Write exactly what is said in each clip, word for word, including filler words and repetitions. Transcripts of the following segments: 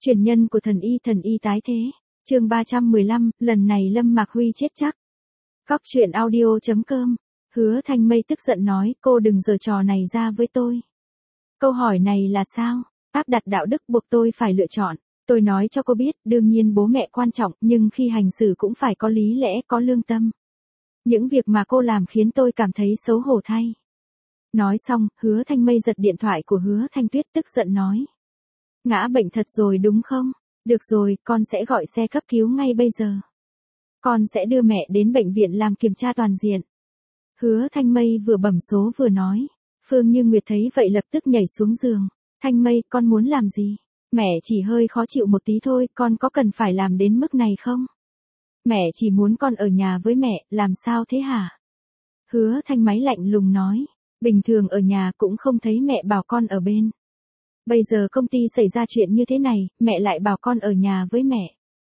Truyền nhân của thần y thần y tái thế. Chương ba trăm mười lăm, lần này Lâm Mạc Huy chết chắc. Góc truyện audio chấm com. Hứa Thanh Mây tức giận nói, cô đừng giở trò này ra với tôi. Câu hỏi này là sao? Áp đặt đạo đức buộc tôi phải lựa chọn. Tôi nói cho cô biết, đương nhiên bố mẹ quan trọng, nhưng khi hành xử cũng phải có lý lẽ, có lương tâm. Những việc mà cô làm khiến tôi cảm thấy xấu hổ thay. Nói xong, Hứa Thanh Mây giật điện thoại của Hứa Thanh Tuyết tức giận nói. Ngã bệnh thật rồi đúng không? Được rồi, con sẽ gọi xe cấp cứu ngay bây giờ. Con sẽ đưa mẹ đến bệnh viện làm kiểm tra toàn diện. Hứa Thanh Mây vừa bấm số vừa nói. Phương Như Nguyệt thấy vậy lập tức nhảy xuống giường. Thanh Mây, con muốn làm gì? Mẹ chỉ hơi khó chịu một tí thôi, con có cần phải làm đến mức này không? Mẹ chỉ muốn con ở nhà với mẹ, làm sao thế hả? Hứa Thanh Máy lạnh lùng nói. Bình thường ở nhà cũng không thấy mẹ bảo con ở bên. Bây giờ công ty xảy ra chuyện như thế này, mẹ lại bảo con ở nhà với mẹ.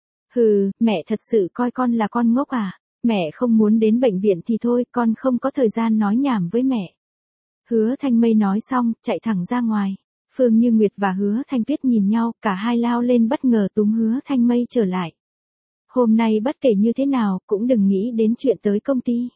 Hừ, mẹ thật sự coi con là con ngốc à? Mẹ không muốn đến bệnh viện thì thôi, con không có thời gian nói nhảm với mẹ. Hứa Thanh Mây nói xong, chạy thẳng ra ngoài. Phương Như Nguyệt và Hứa Thanh Tuyết nhìn nhau, cả hai lao lên bất ngờ túm Hứa Thanh Mây trở lại. Hôm nay bất kể như thế nào, cũng đừng nghĩ đến chuyện tới công ty.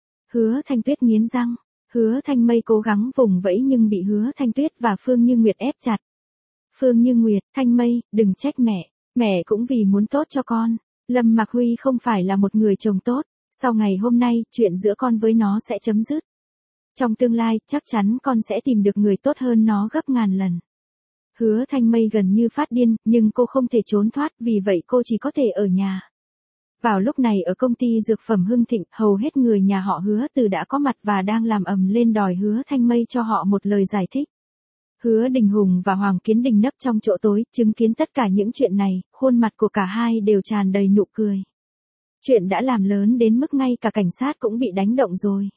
Hứa Thanh Tuyết nghiến răng. Hứa Thanh Mây cố gắng vùng vẫy nhưng bị Hứa Thanh Tuyết và Phương Như Nguyệt ép chặt. Phương Như Nguyệt, Thanh Mây, đừng trách mẹ. Mẹ cũng vì muốn tốt cho con. Lâm Mạc Huy không phải là một người chồng tốt. Sau ngày hôm nay, chuyện giữa con với nó sẽ chấm dứt. Trong tương lai, chắc chắn con sẽ tìm được người tốt hơn nó gấp ngàn lần. Hứa Thanh Mây gần như phát điên, nhưng cô không thể trốn thoát, vì vậy cô chỉ có thể ở nhà. Vào lúc này ở công ty dược phẩm Hưng Thịnh, hầu hết người nhà họ Hứa Từ đã có mặt và đang làm ầm lên đòi Hứa Thanh Mây cho họ một lời giải thích. Hứa Đình Hùng và Hoàng Kiến Đình nấp trong chỗ tối, chứng kiến tất cả những chuyện này, khuôn mặt của cả hai đều tràn đầy nụ cười. Chuyện đã làm lớn đến mức ngay cả cảnh sát cũng bị đánh động rồi.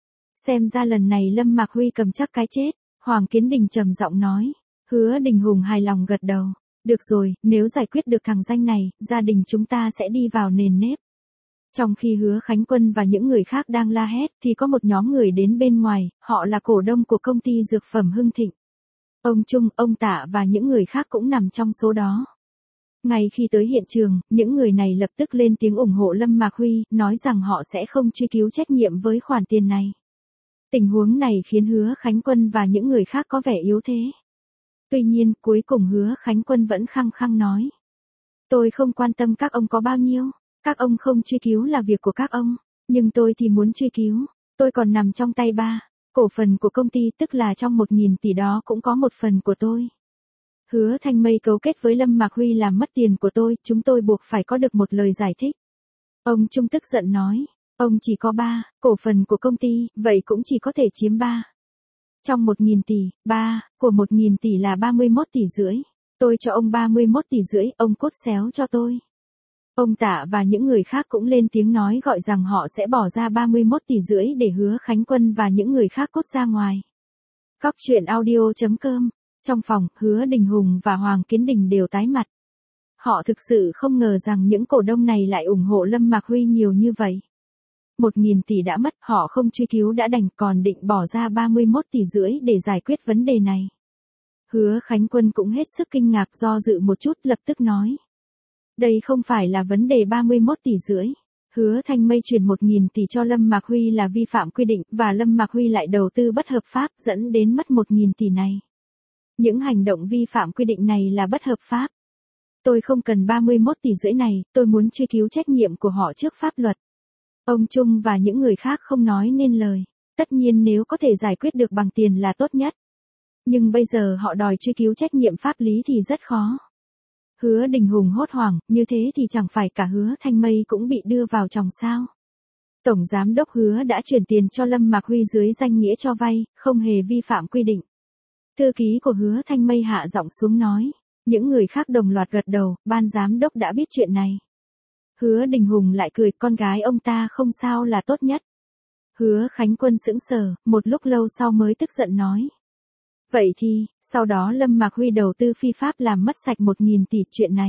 Xem ra lần này Lâm Mạc Huy cầm chắc cái chết, Hoàng Kiến Đình trầm giọng nói. Hứa Đình Hùng hài lòng gật đầu. Được rồi, nếu giải quyết được thằng danh này, gia đình chúng ta sẽ đi vào nền nếp. Trong khi Hứa Khánh Quân và những người khác đang la hét, thì có một nhóm người đến bên ngoài, họ là cổ đông của công ty dược phẩm Hưng Thịnh. Ông Trung, ông Tạ và những người khác cũng nằm trong số đó. Ngay khi tới hiện trường, những người này lập tức lên tiếng ủng hộ Lâm Mạc Huy, nói rằng họ sẽ không truy cứu trách nhiệm với khoản tiền này. Tình huống này khiến Hứa Khánh Quân và những người khác có vẻ yếu thế. Tuy nhiên, cuối cùng Hứa Khánh Quân vẫn khăng khăng nói. Tôi không quan tâm các ông có bao nhiêu, các ông không truy cứu là việc của các ông, nhưng tôi thì muốn truy cứu, tôi còn nằm trong tay ba, cổ phần của công ty tức là trong một nghìn tỷ đó cũng có một phần của tôi. Hứa Thanh Mây cấu kết với Lâm Mạc Huy làm mất tiền của tôi, chúng tôi buộc phải có được một lời giải thích. Ông Trung tức giận nói, ông chỉ có ba, cổ phần của công ty, vậy cũng chỉ có thể chiếm ba. Trong một nghìn tỷ, ba, của một nghìn tỷ là ba mươi mốt tỷ rưỡi. Tôi cho ông ba mươi mốt tỷ rưỡi, ông cốt xéo cho tôi. Ông Tạ và những người khác cũng lên tiếng nói gọi rằng họ sẽ bỏ ra ba mươi mốt tỷ rưỡi để Hứa Khánh Quân và những người khác cốt ra ngoài. Góc truyện audio chấm com. Trong phòng, Hứa Đình Hùng và Hoàng Kiến Đình đều tái mặt. Họ thực sự không ngờ rằng những cổ đông này lại ủng hộ Lâm Mạc Huy nhiều như vậy. Một nghìn tỷ đã mất, họ không truy cứu đã đành, còn định bỏ ra ba mươi mốt tỷ rưỡi để giải quyết vấn đề này. Hứa Khánh Quân cũng hết sức kinh ngạc, do dự một chút lập tức nói. Đây không phải là vấn đề ba mươi mốt tỷ rưỡi. Hứa Thanh Mây chuyển một nghìn tỷ cho Lâm Mạc Huy là vi phạm quy định, và Lâm Mạc Huy lại đầu tư bất hợp pháp, dẫn đến mất một nghìn tỷ này. Những hành động vi phạm quy định này là bất hợp pháp. Tôi không cần ba mươi mốt tỷ rưỡi này, tôi muốn truy cứu trách nhiệm của họ trước pháp luật. Ông Trung và những người khác không nói nên lời. Tất nhiên nếu có thể giải quyết được bằng tiền là tốt nhất. Nhưng bây giờ họ đòi truy cứu trách nhiệm pháp lý thì rất khó. Hứa Đình Hùng hốt hoảng, như thế thì chẳng phải cả Hứa Thanh Mây cũng bị đưa vào chòng sao. Tổng Giám đốc Hứa đã chuyển tiền cho Lâm Mạc Huy dưới danh nghĩa cho vay, không hề vi phạm quy định. Thư ký của Hứa Thanh Mây hạ giọng xuống nói. Những người khác đồng loạt gật đầu, ban giám đốc đã biết chuyện này. Hứa Đình Hùng lại cười, con gái ông ta không sao là tốt nhất. Hứa Khánh Quân sững sờ, một lúc lâu sau mới tức giận nói. Vậy thì, sau đó Lâm Mạc Huy đầu tư phi pháp làm mất sạch một nghìn tỷ, chuyện này.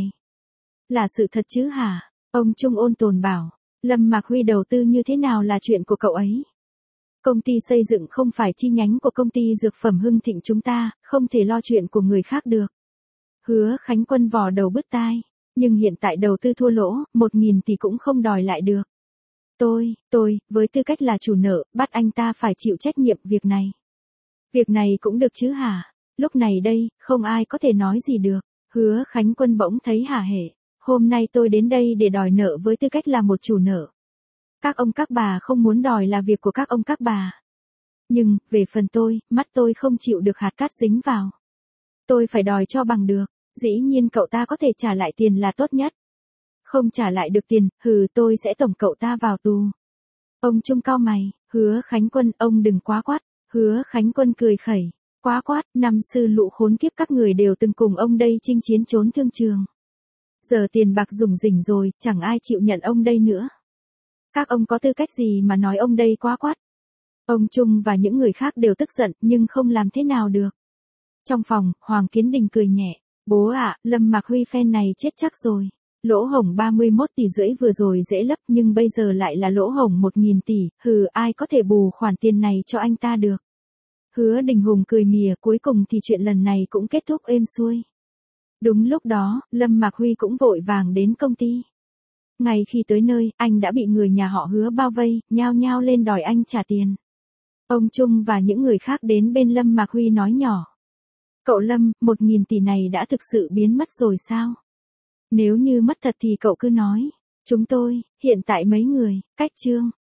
Là sự thật chứ hả? Ông Trung ôn tồn bảo, Lâm Mạc Huy đầu tư như thế nào là chuyện của cậu ấy. Công ty xây dựng không phải chi nhánh của công ty dược phẩm Hưng Thịnh chúng ta, không thể lo chuyện của người khác được. Hứa Khánh Quân vò đầu bứt tai, nhưng hiện tại đầu tư thua lỗ, một nghìn tỷ cũng không đòi lại được. Tôi, tôi, với tư cách là chủ nợ, bắt anh ta phải chịu trách nhiệm việc này. Việc này cũng được chứ hả? Lúc này đây, không ai có thể nói gì được. Hứa Khánh Quân bỗng thấy hả hể. Hôm nay tôi đến đây để đòi nợ với tư cách là một chủ nợ. Các ông các bà không muốn đòi là việc của các ông các bà. Nhưng, về phần tôi, mắt tôi không chịu được hạt cát dính vào. Tôi phải đòi cho bằng được. Dĩ nhiên cậu ta có thể trả lại tiền là tốt nhất. Không trả lại được tiền, hừ tôi sẽ tổng cậu ta vào tù. Ông Trung cau mày, Hứa Khánh Quân, ông đừng quá quát. Hứa Khánh Quân cười khẩy, quá quát, năm sư lũ khốn kiếp các người đều từng cùng ông đây chinh chiến trốn thương trường. Giờ tiền bạc rủng rỉnh rồi, chẳng ai chịu nhận ông đây nữa. Các ông có tư cách gì mà nói ông đây quá quát. Ông Trung và những người khác đều tức giận nhưng không làm thế nào được. Trong phòng, Hoàng Kiến Đình cười nhẹ, bố ạ, Lâm Mạc Huy phen này chết chắc rồi. Lỗ hổng ba mươi mốt tỷ rưỡi vừa rồi dễ lấp nhưng bây giờ lại là lỗ hổng một nghìn tỷ, hừ ai có thể bù khoản tiền này cho anh ta được. Hứa Đình Hùng cười mỉa, cuối cùng thì chuyện lần này cũng kết thúc êm xuôi. Đúng lúc đó, Lâm Mạc Huy cũng vội vàng đến công ty. Ngay khi tới nơi, anh đã bị người nhà họ Hứa bao vây, nhao nhao lên đòi anh trả tiền. Ông Trung và những người khác đến bên Lâm Mạc Huy nói nhỏ. Cậu Lâm, một nghìn tỷ này đã thực sự biến mất rồi sao? Nếu như mất thật thì cậu cứ nói. Chúng tôi, hiện tại mấy người, cách Trương.